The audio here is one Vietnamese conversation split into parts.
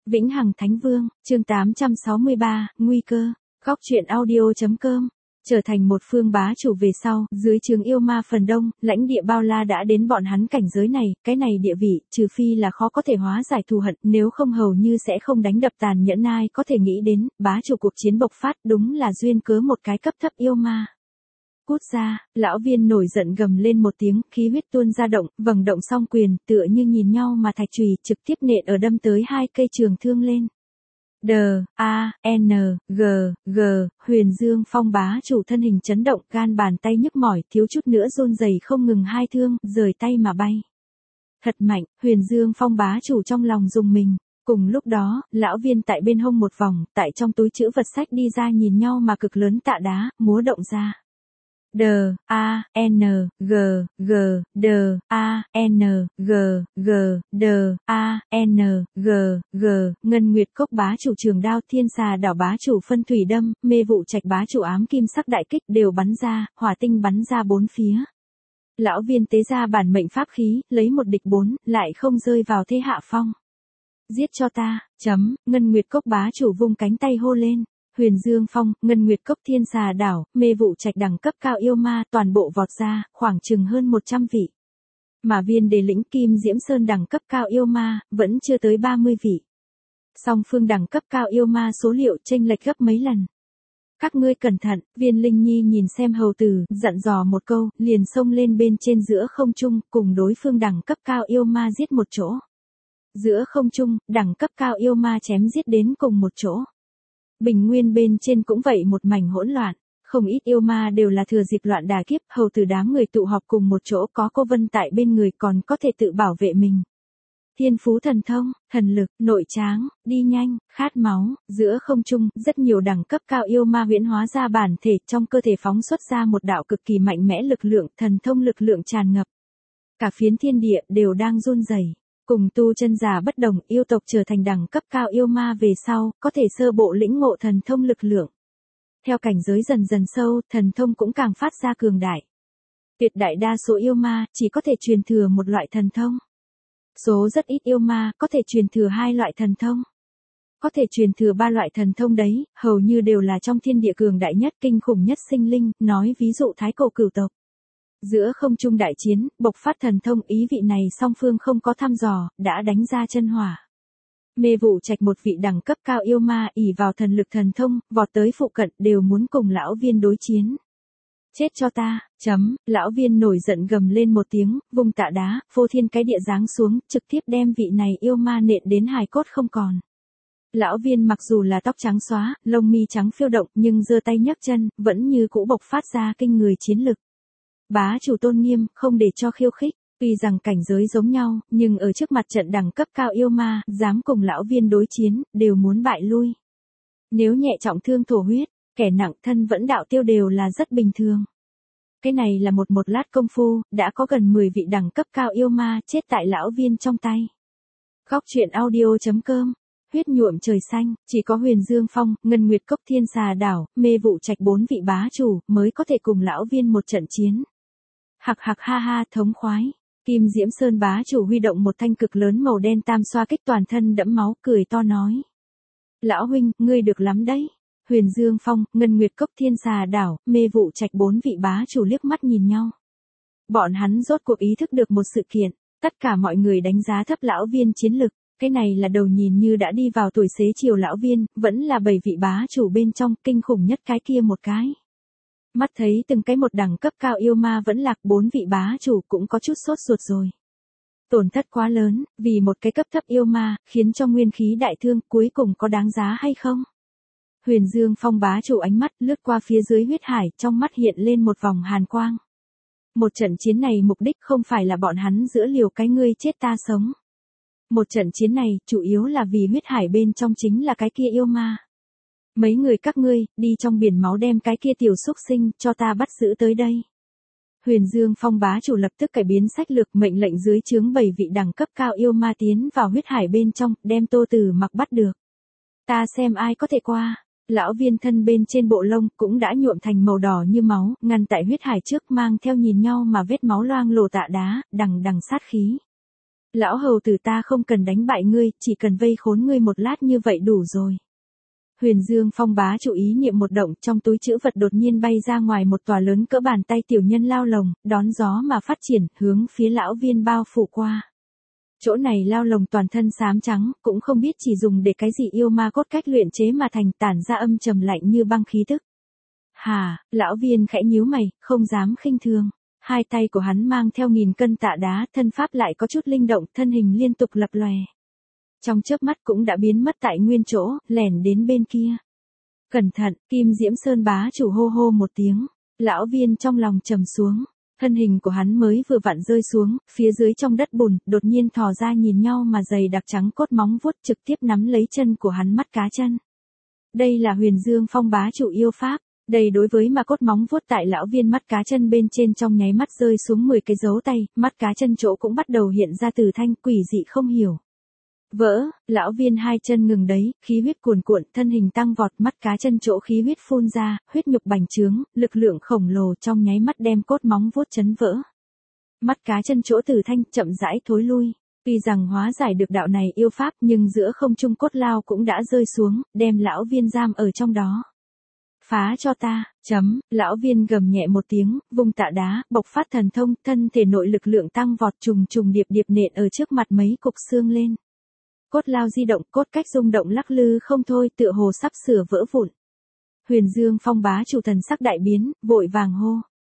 Vĩnh Hằng Thánh Vương, chương 863, nguy cơ. Góc truyện audio.com. Trở thành một phương bá chủ về sau, dưới trướng yêu ma phần đông, lãnh địa bao la đã đến bọn hắn cảnh giới này, cái này địa vị, trừ phi là khó có thể hóa giải thù hận, nếu không hầu như sẽ không đánh đập tàn nhẫn. Ai có thể nghĩ đến, bá chủ cuộc chiến bộc phát đúng là duyên cớ một cái cấp thấp yêu ma. Cút ra, lão viên nổi giận gầm lên một tiếng, khí huyết tuôn ra động, vầng động song quyền, tựa như nhìn nhau mà thạch chùy trực tiếp nện ở đâm tới hai cây trường thương lên. Huyền Dương Phong bá chủ thân hình chấn động, gan bàn tay nhức mỏi, thiếu chút nữa run rẩy không ngừng, hai thương, rời tay mà bay. Thật mạnh, Huyền Dương Phong bá chủ trong lòng rùng mình. Cùng lúc đó, lão viên tại bên hông một vòng, tại trong túi trữ vật sách đi ra nhìn nhau mà cực lớn tạ đá, múa động ra. Ngân Nguyệt Cốc bá chủ trường đao, Thiên Xà đảo bá chủ phân thủy đâm, Mê Vụ Trạch bá chủ ám kim sắc đại kích đều bắn ra, hỏa tinh bắn ra bốn phía. Lão viên tế ra bản mệnh pháp khí, lấy một địch bốn, lại không rơi vào thế hạ phong. Giết cho ta, Ngân Nguyệt Cốc bá chủ vung cánh tay hô lên. Huyền Dương Phong, Ngân Nguyệt Cốc, Thiên Xà đảo, Mê Vụ Trạch đẳng cấp cao yêu ma toàn bộ vọt ra, khoảng chừng hơn 100 vị. Mà Viên Đề lĩnh Kim Diễm Sơn đẳng cấp cao yêu ma, vẫn chưa tới 30 vị. Song phương đẳng cấp cao yêu ma số liệu chênh lệch gấp mấy lần. Các ngươi cẩn thận, Viên Linh Nhi nhìn xem hầu tử, dặn dò một câu, liền xông lên bên trên giữa không trung, cùng đối phương đẳng cấp cao yêu ma giết một chỗ. Giữa không trung, đẳng cấp cao yêu ma chém giết đến cùng một chỗ. Bình nguyên bên trên cũng vậy một mảnh hỗn loạn, không ít yêu ma đều là thừa dịp loạn đà kiếp, hầu từ đám người tụ họp cùng một chỗ, có cô Vân tại bên người còn có thể tự bảo vệ mình. Thiên phú thần thông, thần lực, nội tráng, đi nhanh, khát máu, giữa không trung, rất nhiều đẳng cấp cao yêu ma huyễn hóa ra bản thể, trong cơ thể phóng xuất ra một đạo cực kỳ mạnh mẽ lực lượng, thần thông lực lượng tràn ngập. Cả phiến thiên địa đều đang run rẩy. Cùng tu chân giả bất đồng, yêu tộc trở thành đẳng cấp cao yêu ma về sau, có thể sơ bộ lĩnh ngộ thần thông lực lượng. Theo cảnh giới dần dần sâu, thần thông cũng càng phát ra cường đại. Tuyệt đại đa số yêu ma chỉ có thể truyền thừa một loại thần thông. Số rất ít yêu ma có thể truyền thừa hai loại thần thông. Có thể truyền thừa ba loại thần thông đấy, hầu như đều là trong thiên địa cường đại nhất, kinh khủng nhất sinh linh, nói ví dụ Thái Cổ Cửu tộc. Giữa không trung đại chiến, bộc phát thần thông, ý vị này song phương không có thăm dò, đã đánh ra chân hỏa. Mê Vụ Trạch một vị đẳng cấp cao yêu ma ỷ vào thần lực thần thông, vọt tới phụ cận đều muốn cùng lão viên đối chiến. Chết cho ta, lão viên nổi giận gầm lên một tiếng, vung tạ đá, phô thiên cái địa giáng xuống, trực tiếp đem vị này yêu ma nện đến hài cốt không còn. Lão viên mặc dù là tóc trắng xóa, lông mi trắng phiêu động, nhưng giơ tay nhấc chân, vẫn như cũ bộc phát ra kinh người chiến lực. Bá chủ tôn nghiêm, không để cho khiêu khích, tuy rằng cảnh giới giống nhau, nhưng ở trước mặt trận đẳng cấp cao yêu ma, dám cùng lão viên đối chiến, đều muốn bại lui. Nếu nhẹ trọng thương thổ huyết, kẻ nặng thân vẫn đạo tiêu đều là rất bình thường. Cái này là một lát công phu, đã có gần 10 vị đẳng cấp cao yêu ma chết tại lão viên trong tay. Góc truyện audio.com. Huyết nhuộm trời xanh, chỉ có Huyền Dương Phong, Ngân Nguyệt Cốc, Thiên Xà đảo, Mê Vụ Trạch 4 vị bá chủ mới có thể cùng lão viên một trận chiến. Hạc ha ha, thống khoái. Kim Diễm Sơn bá chủ huy động một thanh cực lớn màu đen tam xoa kích, toàn thân đẫm máu, cười to nói: Lão huynh, ngươi được lắm đấy. Huyền Dương Phong, Ngân Nguyệt Cốc, Thiên Xà đảo, Mê Vụ Trạch 4 vị bá chủ liếc mắt nhìn nhau. Bọn hắn rốt cuộc ý thức được một sự kiện, tất cả mọi người đánh giá thấp lão viên chiến lực. Cái này là đầu nhìn như đã đi vào tuổi xế chiều lão viên, vẫn là 7 vị bá chủ bên trong, kinh khủng nhất cái kia một cái. Mắt thấy từng cái một đẳng cấp cao yêu ma vẫn lạc, 4 vị bá chủ cũng có chút sốt ruột rồi. Tổn thất quá lớn, vì một cái cấp thấp yêu ma, khiến cho nguyên khí đại thương, cuối cùng có đáng giá hay không? Huyền Dương Phong bá chủ ánh mắt lướt qua phía dưới huyết hải, trong mắt hiện lên một vòng hàn quang. Một trận chiến này mục đích không phải là bọn hắn giữa liều cái ngươi chết ta sống. Một trận chiến này, chủ yếu là vì huyết hải bên trong chính là cái kia yêu ma. Mấy người các ngươi, đi trong biển máu đem cái kia tiểu xúc sinh, cho ta bắt giữ tới đây. Huyền Dương Phong bá chủ lập tức cải biến sách lược, mệnh lệnh dưới trướng 7 vị đẳng cấp cao yêu ma tiến vào huyết hải bên trong, đem Tô Tử Mặc bắt được. Ta xem ai có thể qua. Lão viên thân bên trên bộ lông cũng đã nhuộm thành màu đỏ như máu, ngăn tại huyết hải trước, mang theo nhìn nhau mà vết máu loang lổ tạ đá, đằng đằng sát khí. Lão hầu tử ta không cần đánh bại ngươi, chỉ cần vây khốn ngươi một lát như vậy đủ rồi. Huyền Dương Phong bá chủ ý niệm một động, trong túi trữ vật đột nhiên bay ra ngoài một tòa lớn cỡ bàn tay tiểu nhân lao lồng, đón gió mà phát triển, hướng phía lão viên bao phủ qua. Chỗ này lao lồng toàn thân xám trắng, cũng không biết chỉ dùng để cái gì yêu ma cốt cách luyện chế mà thành, tản ra âm trầm lạnh như băng khí tức. Hà, lão viên khẽ nhíu mày, không dám khinh thường. Hai tay của hắn mang theo 1000 cân tạ đá, thân pháp lại có chút linh động, thân hình liên tục lập lòe. Trong chớp mắt cũng đã biến mất tại nguyên chỗ, lẻn đến bên kia. Cẩn thận, Kim Diễm Sơn bá chủ hô hô một tiếng. Lão viên trong lòng trầm xuống. Thân hình của hắn mới vừa vặn rơi xuống, phía dưới trong đất bùn, đột nhiên thò ra nhìn nhau mà dày đặc trắng cốt móng vuốt trực tiếp nắm lấy chân của hắn mắt cá chân. Đây là Huyền Dương Phong bá chủ yêu pháp. Đây đối với mà cốt móng vuốt tại lão viên mắt cá chân bên trên trong nháy mắt rơi xuống 10 cái dấu tay, mắt cá chân chỗ cũng bắt đầu hiện ra từ thanh quỷ dị không hiểu. Vỡ, lão viên hai chân ngừng đấy, khí huyết cuồn cuộn, thân hình tăng vọt, mắt cá chân chỗ khí huyết phun ra, huyết nhục bành trướng, lực lượng khổng lồ trong nháy mắt đem cốt móng vuốt chấn vỡ. Mắt cá chân chỗ từ thanh chậm rãi thối lui. Tuy rằng hóa giải được đạo này yêu pháp nhưng giữa không trung cốt lao cũng đã rơi xuống, đem lão viên giam ở trong đó. Phá cho ta, lão viên gầm nhẹ một tiếng, vung tạ đá, bộc phát thần thông, thân thể nội lực lượng tăng vọt trùng trùng điệp điệp nện ở trước mặt mấy cục xương lên. Cốt lao di động, cốt cách rung động lắc lư không thôi, tựa hồ sắp sửa vỡ vụn. Huyền Dương Phong bá chủ thần sắc đại biến, vội vàng hô.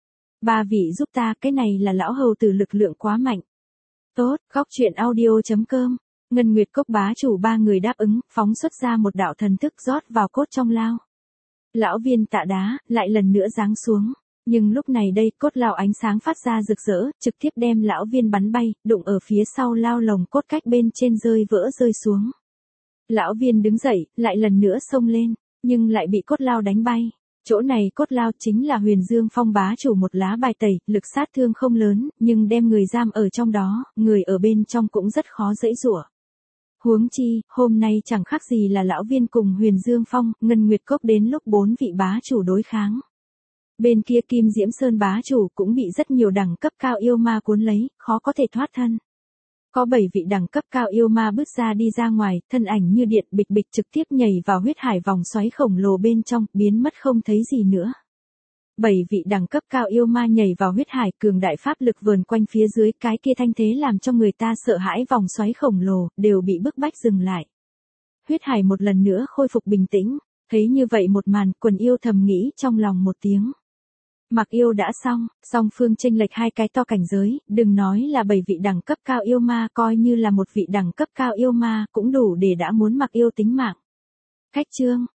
Ba vị giúp ta, cái này là lão hầu tử lực lượng quá mạnh. Tốt, góc truyện audio.com. Ngân Nguyệt Cốc bá chủ ba người đáp ứng, phóng xuất ra một đạo thần thức rót vào cốt trong lao. Lão viên tạ đá, lại lần nữa giáng xuống. Nhưng lúc này đây, cốt lao ánh sáng phát ra rực rỡ, trực tiếp đem lão viên bắn bay, đụng ở phía sau lao lồng cốt cách bên trên rơi vỡ rơi xuống. Lão viên đứng dậy, lại lần nữa xông lên, nhưng lại bị cốt lao đánh bay. Chỗ này cốt lao chính là Huyền Dương Phong bá chủ một lá bài tẩy, lực sát thương không lớn, nhưng đem người giam ở trong đó, người ở bên trong cũng rất khó giãy giụa. Huống chi, hôm nay chẳng khác gì là lão viên cùng Huyền Dương Phong, Ngân Nguyệt Cốc đến lúc 4 vị bá chủ đối kháng. Bên kia Kim Diễm Sơn bá chủ cũng bị rất nhiều đẳng cấp cao yêu ma cuốn lấy, khó có thể thoát thân. Có 7 vị đẳng cấp cao yêu ma bước ra đi ra ngoài, thân ảnh như điện bịch bịch trực tiếp nhảy vào huyết hải vòng xoáy khổng lồ bên trong, biến mất không thấy gì nữa. 7 vị đẳng cấp cao yêu ma nhảy vào huyết hải, cường đại pháp lực vờn quanh phía dưới, cái kia thanh thế làm cho người ta sợ hãi, vòng xoáy khổng lồ đều bị bức bách dừng lại. Huyết hải một lần nữa khôi phục bình tĩnh, thấy như vậy một màn, quần yêu thầm nghĩ trong lòng một tiếng. Mặc yêu đã xong, song phương chênh lệch hai cái to cảnh giới, đừng nói là 7 vị đẳng cấp cao yêu ma, coi như là một vị đẳng cấp cao yêu ma cũng đủ để đã muốn mặc yêu tính mạng. Khách chương